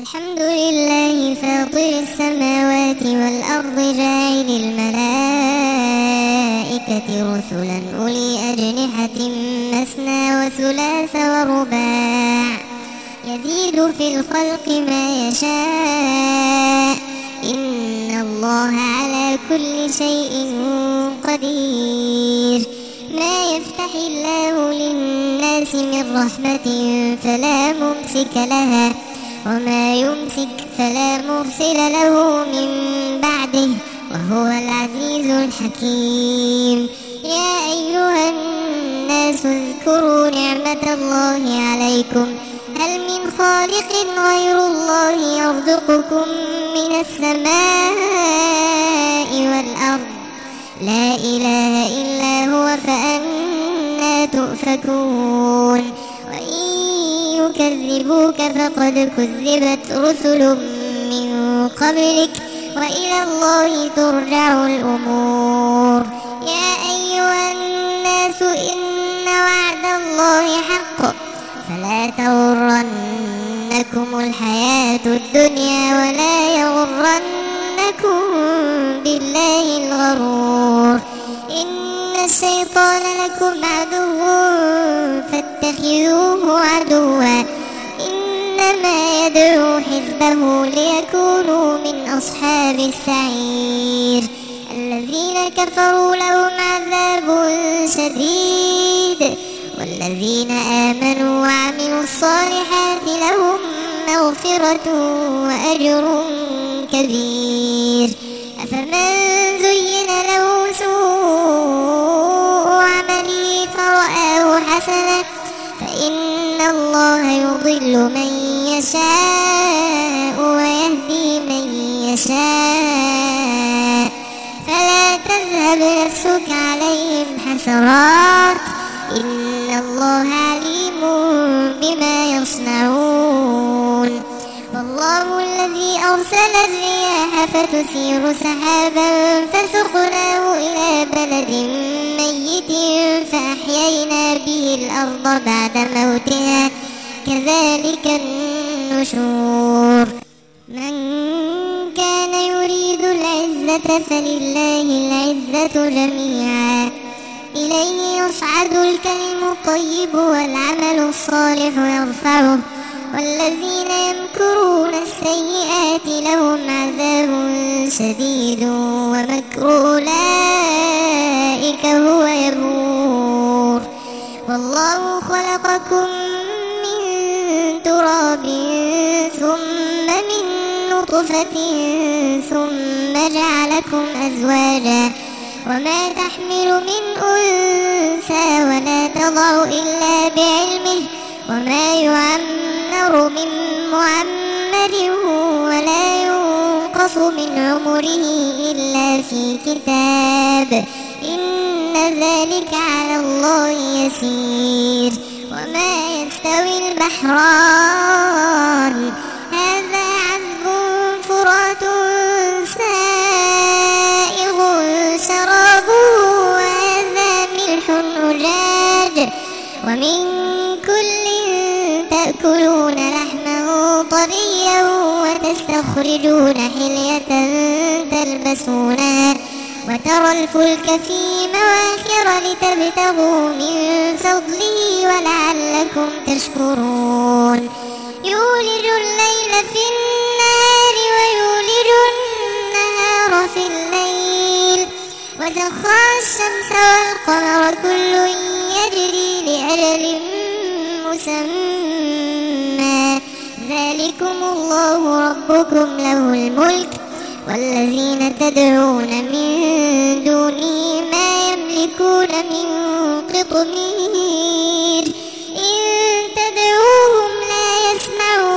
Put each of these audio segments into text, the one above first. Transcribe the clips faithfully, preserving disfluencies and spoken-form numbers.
الحمد لله فاطر السماوات والأرض جاعل الملائكة رسلا أولي أجنحة مثنى وثلاث ورباع يزيد في الخلق ما يشاء إن الله على كل شيء قدير. ما يفتح الله للناس من رحمة فلا ممسك لها وما يمسك فلا مرسل له من بعده وهو العزيز الحكيم. يا أيها الناس اذكروا نعمة الله عليكم هل من خالق غير الله يرزقكم من السماء والأرض لا إله إلا هو فأنى تؤفكون. وإن يكذبوك فقد كذبت رسل من قبلك وإلى الله ترجع الأمور. يا أيها الناس إن وعد الله حق فلا تغرنكم الحياة الدنيا ولا يغرنكم بالله الغرور. إن الشيطان لكم عدو فاتخذوه عدوا إنما يدعو حزبه ليكونوا من أصحاب السعير. الذين كفروا لهم عذاب شديد والذين آمنوا وعملوا الصالحات لهم مغفرة وأجر كبير. أفمن زين له سوء عمله فرآه حسنا فإن الله يضل من يشاء ويهدي من يشاء فلا تذهب نفسك عليهم حسرات إن الله عليم بما يصنعون. والله الذي أرسل الرياح فتثير سحابا فسقناه إلى بلد ميت فأحيينا به الأرض بعد موتها كذلك النشور. من كان يريد العزة فلله العزة جميعا إليه يصعد الكلم الطيب والعمل الصالح يرفعه والذين يمكرون السيئات لهم عذاب شديد ومكر أولئك هو يبور. والله خلقكم من تراب ثم من نطفة ثم جعلكم أزواجا وما تحمل من أنثى ولا تضع إلا بعلمه وما يعمر من معمر ولا ينقص من عمره إلا في كتاب إن ذلك على الله يسير. وما يستوي البحران هذا عذب فرات سائغ شرابه وهذا ملح أجاج ومن كل تأكلون لحما طريا وتستخرجون حلية تلبسونها وترى الفلك في مواخر لتبتغوا من فضله ولعلكم تشكرون. يولج الليل في النهار ويولج النهار في الليل وسخر الشمس والقمر كل يجري لأجل مسمى ذلكم الله ربكم له الملك والذين تدعون من دونه ما يملكون من قطمير إن تدعوهم لا يسمعوا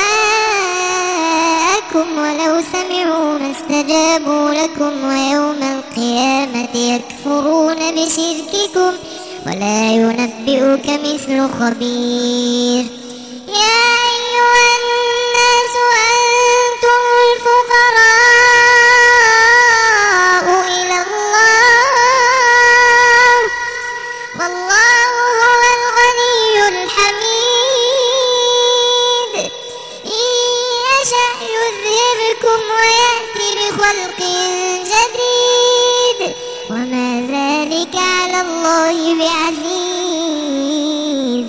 دعاءكم ولو سمعوا ما استجابوا لكم ويوم القيامة يكفرون بشرككم ولا ينبئك مثل خبير. يا أيها الناس أنتم الفقراء إلى الله والله هو الغني الحميد. إن يشأ يذهبكم ويأتي بخلق جديد وما ذلك على الله بعزيز.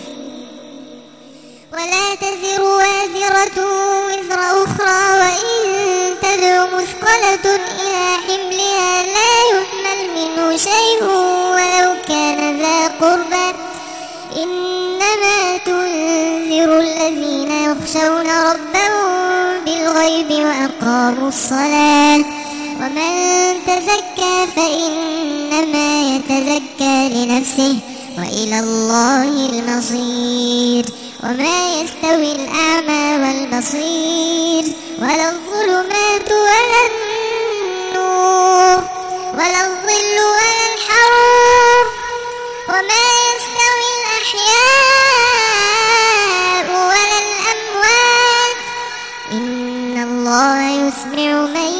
ولا تزر وازرة وزر أخرى وإن تدع مثقلة إلى حملها لا يحمل منه شيء ولو كان ذا قربى إنما تنذر الذين يخشون ربهم بالغيب وأقاموا الصلاة ومن تزكى فإنما يتزكى لنفسه وإلى الله المصير. وما يستوي الأعمى والبصير ولا الظلمات ولا النور ولا الظل ولا الحرور وما يستوي الأحياء ولا الأموات إن الله يسمع من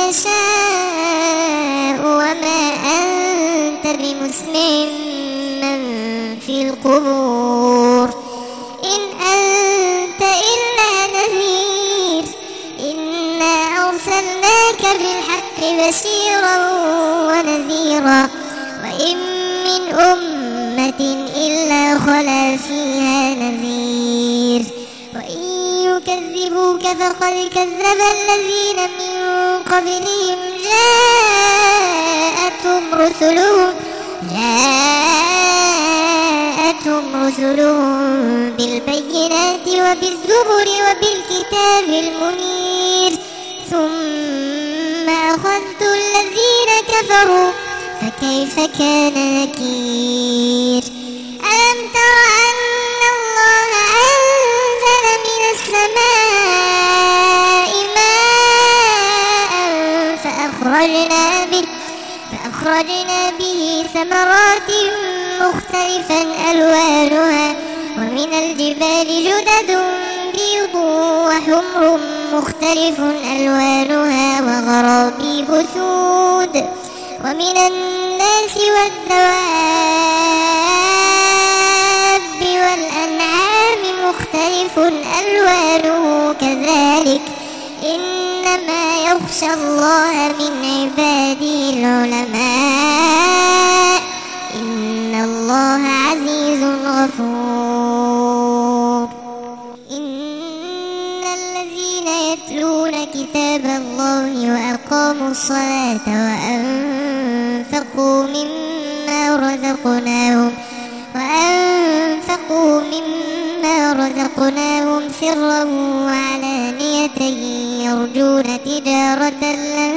يشاء وما أنت بمسمع من في القبور إن أنت إلا نذير إنا أرسلناك بالحق بشيرا ونذيرا وإن من أمة إلا خلا فيها نذير وإن يكذبوك فقد كذب الذين من قبلهم جاءتهم رسلهم جاءتهم رسلهم بالبينات وبالزبر وبالكتاب المنير ثم أخذت الذين كفروا فكيف كان نكير. ألم تر أن الله أنزل من السماء ماء فأخرجنا به فأخرجنا به ثمرات مختلفا ألوانها ومن الجبال جدد بيض وحمر مختلف ألوانها وغرابيب سود ومن الناس والدواب والأنعام مختلف ألوانه كذلك إنما يخشى الله من عباده العلماء إن الله عزيز غفور. إن الذين يتلون كتاب الله وأقاموا الصلاة وأنفقوا مما رزقناهم وأنفقوا مما رزقناهم سرا وعلانية يرجون تجارة لن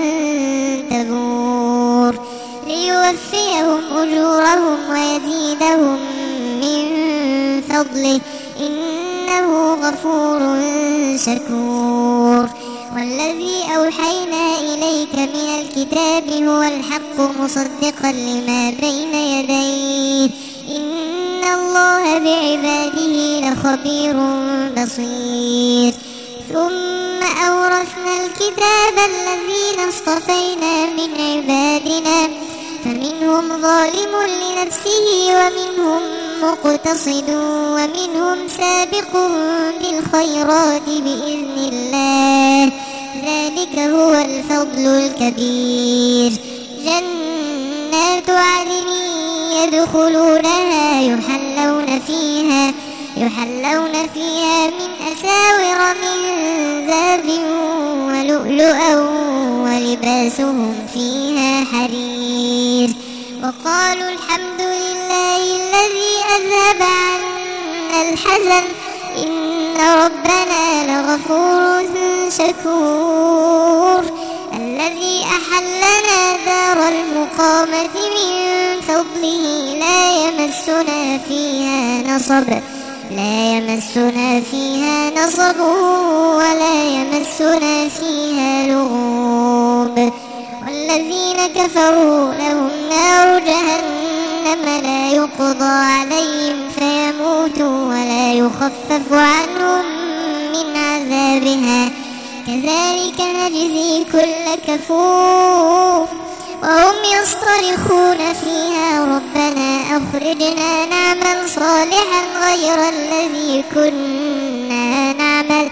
تبور ليوفيهم أجورهم ويزيدهم من فضله إنه غفور شكور. والذي أوحينا إليك من الكتاب هو الحق مصدقا لما بين يديه إن الله بعباده لخبير بصير. ثم أورثنا الكتاب الذين اصطفينا من عبادنا فمنهم ظالم لنفسه ومنهم مقتصد ومنهم سابق بالخيرات بإذن الله ذلك هو الفضل الكبير. جنات عدن يدخلونها يحلون فيها يحلون فيها من أساور من ذهب ولؤلؤا ولباسهم فيها حرير. وقالوا الحمد لله الذي أذهب عنا الحزن إن ربنا لغفور شكور. الذي أحلنا دار المقامة من فضله لا يمسنا فيها نصب لا يمسنا فيها نصب ولا يمسنا فيها لغوب. والذين كفروا لهم نار جهنم لا يقضى عليهم فيموتوا ولا يخفف عنهم من عذابها كذلك نجزي كل كفور. وهم يصطرخون فيها ربنا أخرجنا نعمل صالحا غير الذي كنا نعمل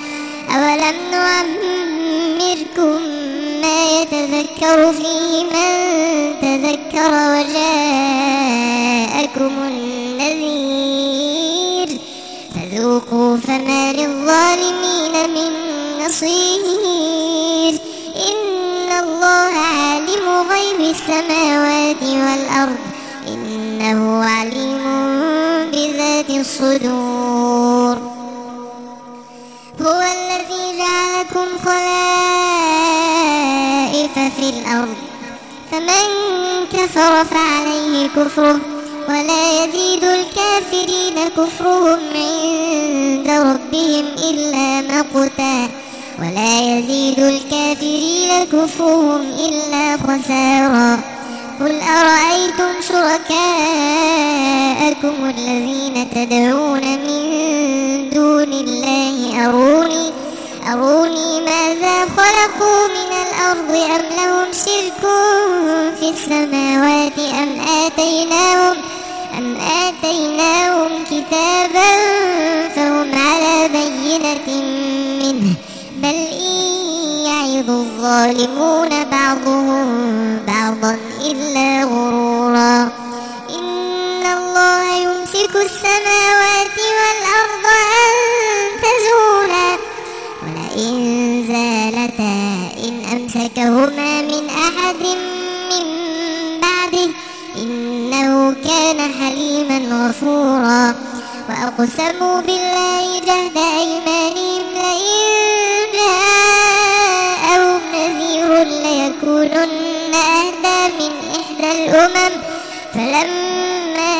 أولم نعمركم ما يتذكر فيه من تذكر وجاءكم النذير فذوقوا فما للظالمين من نصير إن الله عالم غيب السماوات والأرض إنه عليم بذات الصدور هو الذي جعلكم خلائف في الأرض فمن كفر فعليه كفره ولا يزيد الكافرين كفرهم عند ربهم إلا مقتا ولا يزيد الكافرين كفرهم إلا خسارا قل أرأيتم شركاءكم الذين تدعون من دون الله أروني أروني ماذا خلقوا من الأرض أم لهم شرك في السماوات أم آتيناهم أم آتيناهم كتابا فهم على بينة منه بل إن يعظ الظالمون بعضهم بعضا إلا غرورا إن الله يمسك السماوات والأرض أن تزولا ولئن زالتا إن أمسكهما من أحد من بعده إنه كان حليما غفورا وأقسموا بالله جهد أيمانهم لئن جاءهم نذير ليكونن أهدى من إحدى الأمم فلما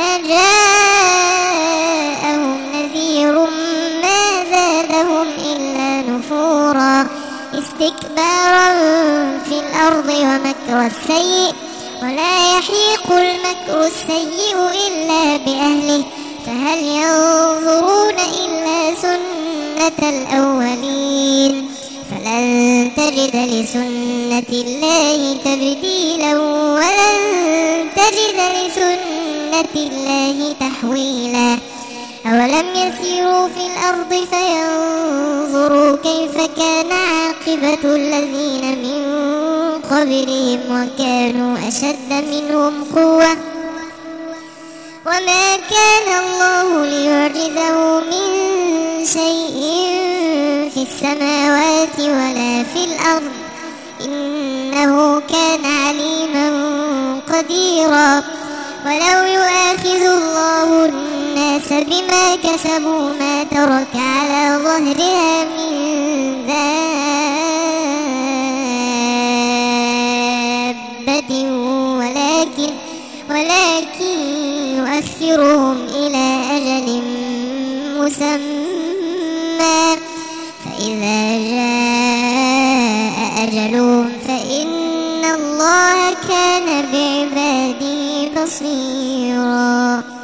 جاءهم نذير ما زادهم إلا نفورا استكبارا في الأرض ومكر السيء ولا يحيق المكر السيء إلا بأهله فهل ينظرون إلا سنة الأولين فلن تجد لسنة الله تبديلا ولن تجد لسنة الله تحويلا أولم يسيروا في الأرض فينظروا كيف كان عاقبة الذين من قبلهم وكانوا أشد منهم قوة وما كان الله ليعجزه من شيء في السماوات ولا في الأرض إنه كان عليما قديرا ولو يؤاخذ الله الناس بما كسبوا ما ترك على ظهرها من دابة ولكن ولكن يؤخرهم إلى أجل مسمى فإذا جاء أجلهم فإن الله كان بعباده بصيرا.